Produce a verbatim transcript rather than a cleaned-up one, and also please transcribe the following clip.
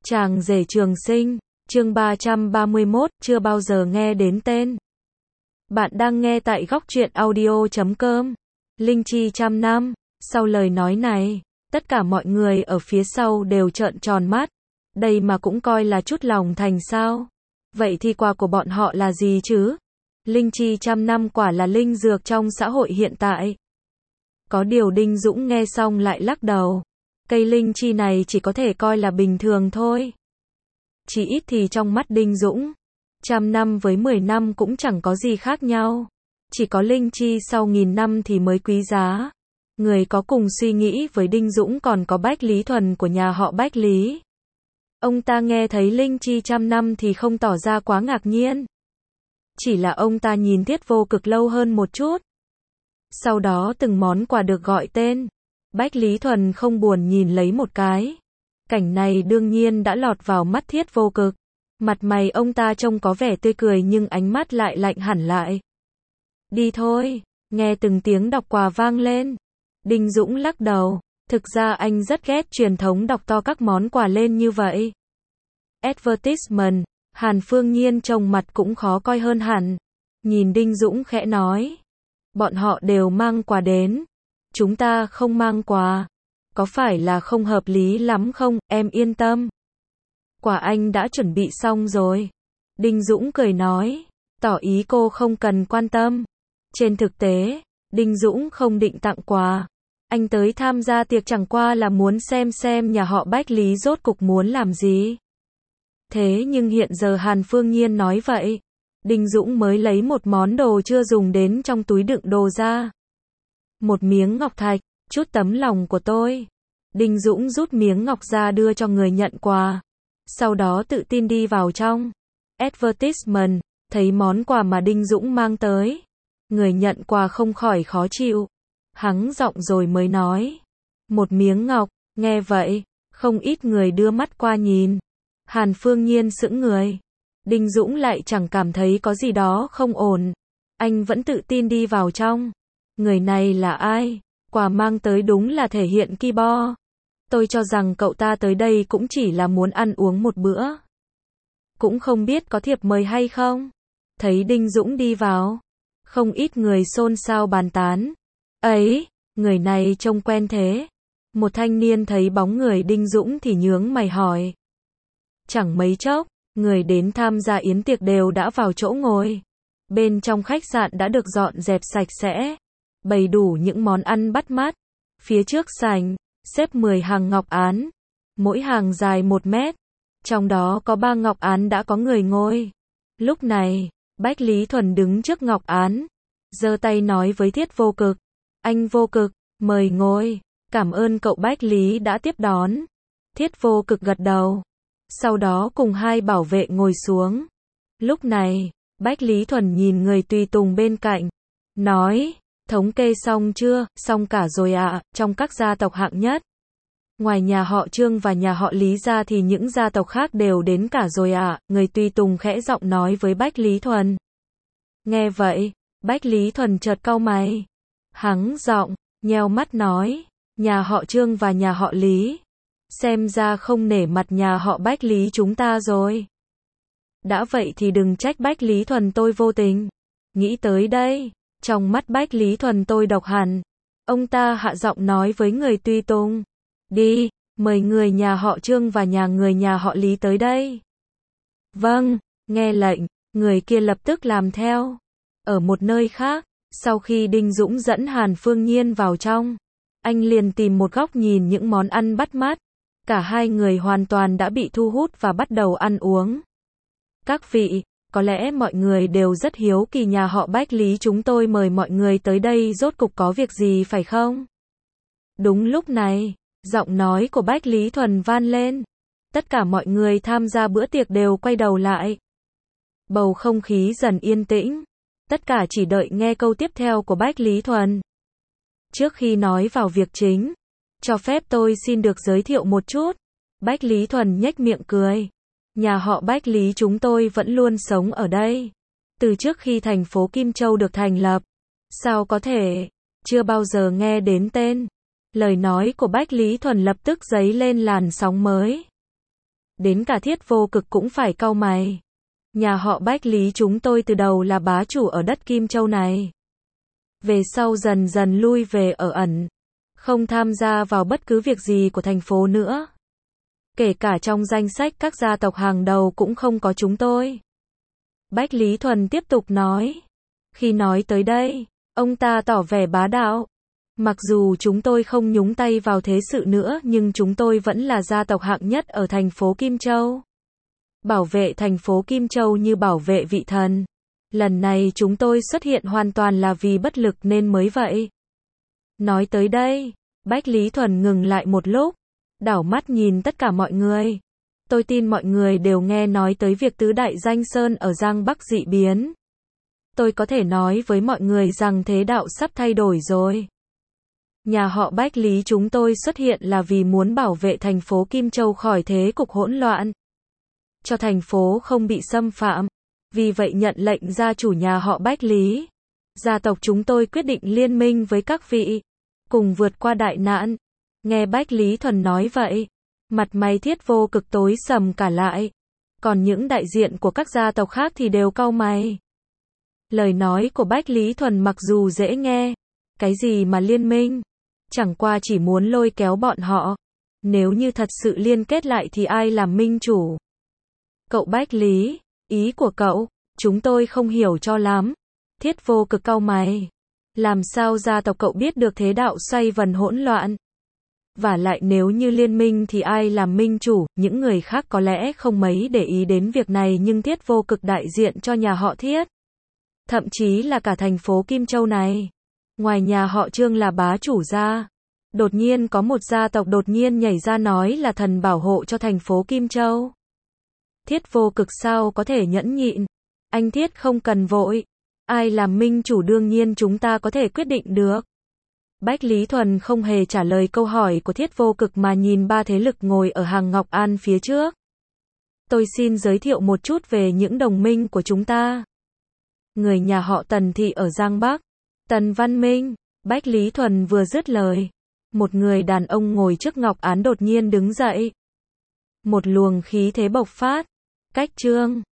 Chàng rể trường sinh, chương ba trăm ba mươi mốt, chưa bao giờ nghe đến tên. Bạn đang nghe tại góc truyện audio chấm com. Linh chi trăm năm, sau lời nói này, tất cả mọi người ở phía sau đều trợn tròn mắt. Đây mà cũng coi là chút lòng thành sao? Vậy thì quà của bọn họ là gì chứ? Linh chi trăm năm quả là linh dược trong xã hội hiện tại. Có điều Đinh Dũng nghe xong lại lắc đầu. Cây linh chi này chỉ có thể coi là bình thường thôi. Chỉ ít thì trong mắt Đinh Dũng, trăm năm với mười năm cũng chẳng có gì khác nhau. Chỉ có linh chi sau nghìn năm thì mới quý giá. Người có cùng suy nghĩ với Đinh Dũng còn có Bách Lý Thuần của nhà họ Bách Lý. Ông ta nghe thấy linh chi trăm năm thì không tỏ ra quá ngạc nhiên. Chỉ là ông ta nhìn Thiết Vô Cực lâu hơn một chút. Sau đó từng món quà được gọi tên. Bách Lý Thuần không buồn nhìn lấy một cái. Cảnh này đương nhiên đã lọt vào mắt Thiết Vô Cực. Mặt mày ông ta trông có vẻ tươi cười nhưng ánh mắt lại lạnh hẳn lại. Đi thôi, nghe từng tiếng đọc quà vang lên. Đinh Dũng lắc đầu. Thực ra anh rất ghét truyền thống đọc to các món quà lên như vậy. Advertisement, Hàn Phương Nhiên trông mặt cũng khó coi hơn hẳn. Nhìn Đinh Dũng khẽ nói. Bọn họ đều mang quà đến. Chúng ta không mang quà. Có phải là không hợp lý lắm không, em yên tâm. Quà anh đã chuẩn bị xong rồi. Đinh Dũng cười nói. Tỏ ý cô không cần quan tâm. Trên thực tế, Đinh Dũng không định tặng quà. Anh tới tham gia tiệc chẳng qua là muốn xem xem nhà họ Bách Lý rốt cục muốn làm gì. Thế nhưng hiện giờ Hàn Phương Nhiên nói vậy. Đinh Dũng mới lấy một món đồ chưa dùng đến trong túi đựng đồ ra. Một miếng ngọc thạch, chút tấm lòng của tôi. Đinh Dũng rút miếng ngọc ra đưa cho người nhận quà. Sau đó tự tin đi vào trong. Advertisement, thấy món quà mà Đinh Dũng mang tới. Người nhận quà không khỏi khó chịu. Hắng giọng rồi mới nói. Một miếng ngọc, nghe vậy, không ít người đưa mắt qua nhìn. Hàn Phương Nhiên sững người. Đinh Dũng lại chẳng cảm thấy có gì đó không ổn. Anh vẫn tự tin đi vào trong. Người này là ai? Quà mang tới đúng là thể hiện ki bo. Tôi cho rằng cậu ta tới đây cũng chỉ là muốn ăn uống một bữa. Cũng không biết có thiệp mời hay không. Thấy Đinh Dũng đi vào. Không ít người xôn xao bàn tán. Ấy, người này trông quen thế. Một thanh niên thấy bóng người Đinh Dũng thì nhướng mày hỏi. Chẳng mấy chốc, người đến tham gia yến tiệc đều đã vào chỗ ngồi. Bên trong khách sạn đã được dọn dẹp sạch sẽ. Bày đủ những món ăn bắt mắt. Phía trước sảnh, xếp mười hàng ngọc án. Mỗi hàng dài một mét. Trong đó có ba ngọc án đã có người ngồi. Lúc này, Bách Lý Thuần đứng trước ngọc án. Giơ tay nói với Thiết Vô Cực. Anh Vô Cực, mời ngồi. Cảm ơn cậu Bách Lý đã tiếp đón. Thiết Vô Cực gật đầu. Sau đó cùng hai bảo vệ ngồi xuống. Lúc này, Bách Lý Thuần nhìn người tùy tùng bên cạnh. Nói, thống kê xong chưa? Xong cả rồi ạ, à, trong các gia tộc hạng nhất. Ngoài nhà họ Trương và nhà họ Lý ra thì những gia tộc khác đều đến cả rồi ạ, à, người tùy tùng khẽ giọng nói với Bách Lý Thuần. Nghe vậy, Bách Lý Thuần chợt cau mày. Hắng giọng, nheo mắt nói, nhà họ Trương và nhà họ Lý. Xem ra không nể mặt nhà họ Bách Lý chúng ta rồi. Đã vậy thì đừng trách Bách Lý Thuần tôi vô tình. Nghĩ tới đây, trong mắt Bách Lý Thuần tôi độc hẳn. Ông ta hạ giọng nói với người tùy tùng. Đi, mời người nhà họ Trương và nhà người nhà họ Lý tới đây. Vâng, nghe lệnh, người kia lập tức làm theo. Ở một nơi khác, sau khi Đinh Dũng dẫn Hàn Phương Nhiên vào trong, anh liền tìm một góc nhìn những món ăn bắt mắt. Cả hai người hoàn toàn đã bị thu hút và bắt đầu ăn uống. Các vị, có lẽ mọi người đều rất hiếu kỳ nhà họ Bách Lý chúng tôi mời mọi người tới đây rốt cục có việc gì phải không? Đúng lúc này, giọng nói của Bách Lý Thuần vang lên. Tất cả mọi người tham gia bữa tiệc đều quay đầu lại. Bầu không khí dần yên tĩnh. Tất cả chỉ đợi nghe câu tiếp theo của Bách Lý Thuần. Trước khi nói vào việc chính, cho phép tôi xin được giới thiệu một chút. Bách Lý Thuần nhếch miệng cười. Nhà họ Bách Lý chúng tôi vẫn luôn sống ở đây. Từ trước khi thành phố Kim Châu được thành lập. Sao có thể, chưa bao giờ nghe đến tên. Lời nói của Bách Lý Thuần lập tức dấy lên làn sóng mới. đến cả Thiết Vô Cực cũng phải cau mày. Nhà họ Bách Lý chúng tôi từ đầu là bá chủ ở đất Kim Châu này. Về sau dần dần lui về ở ẩn, không tham gia vào bất cứ việc gì của thành phố nữa. Kể cả trong danh sách các gia tộc hàng đầu cũng không có chúng tôi. Bách Lý Thuần tiếp tục nói. Khi nói tới đây, ông ta tỏ vẻ bá đạo. Mặc dù chúng tôi không nhúng tay vào thế sự nữa nhưng chúng tôi vẫn là gia tộc hạng nhất ở thành phố Kim Châu. Bảo vệ thành phố Kim Châu như bảo vệ vị thần. Lần này chúng tôi xuất hiện hoàn toàn là vì bất lực nên mới vậy. Nói tới đây, Bách Lý Thuần ngừng lại một lúc, đảo mắt nhìn tất cả mọi người. Tôi tin mọi người đều nghe nói tới việc tứ đại danh sơn ở Giang Bắc dị biến. Tôi có thể nói với mọi người rằng thế đạo sắp thay đổi rồi. Nhà họ Bách Lý chúng tôi xuất hiện là vì muốn bảo vệ thành phố Kim Châu khỏi thế cục hỗn loạn, cho thành phố không bị xâm phạm. Vì vậy nhận lệnh gia chủ nhà họ Bách Lý, gia tộc chúng tôi quyết định liên minh với các vị, cùng vượt qua đại nạn. Nghe Bách Lý Thuần nói vậy, mặt mày Thiết Vô Cực tối sầm cả lại. Còn những đại diện của các gia tộc khác thì đều cau mày. Lời nói của Bách Lý Thuần mặc dù dễ nghe, cái gì mà liên minh, chẳng qua chỉ muốn lôi kéo bọn họ. Nếu như thật sự liên kết lại thì ai làm minh chủ? Cậu Bách Lý, ý của cậu, chúng tôi không hiểu cho lắm. Thiết Vô Cực cau mày. Làm sao gia tộc cậu biết được thế đạo xoay vần hỗn loạn? Và lại nếu như liên minh thì ai làm minh chủ? Những người khác có lẽ không mấy để ý đến việc này nhưng Thiết Vô Cực đại diện cho nhà họ Thiết. Thậm chí là cả thành phố Kim Châu này. Ngoài nhà họ Trương là bá chủ ra, đột nhiên có một gia tộc đột nhiên nhảy ra nói là thần bảo hộ cho thành phố Kim Châu. Thiết Vô Cực sao có thể nhẫn nhịn? Anh Thiết không cần vội. Ai làm minh chủ đương nhiên chúng ta có thể quyết định được. Bách Lý Thuần không hề trả lời câu hỏi của Thiết Vô Cực mà nhìn ba thế lực ngồi ở hàng Ngọc An phía trước. Tôi xin giới thiệu một chút về những đồng minh của chúng ta. Người nhà họ Tần Thị ở Giang Bắc. Tần Văn Minh. Bách Lý Thuần vừa dứt lời, một người đàn ông ngồi trước Ngọc Án đột nhiên đứng dậy. Một luồng khí thế bộc phát. Cách Trương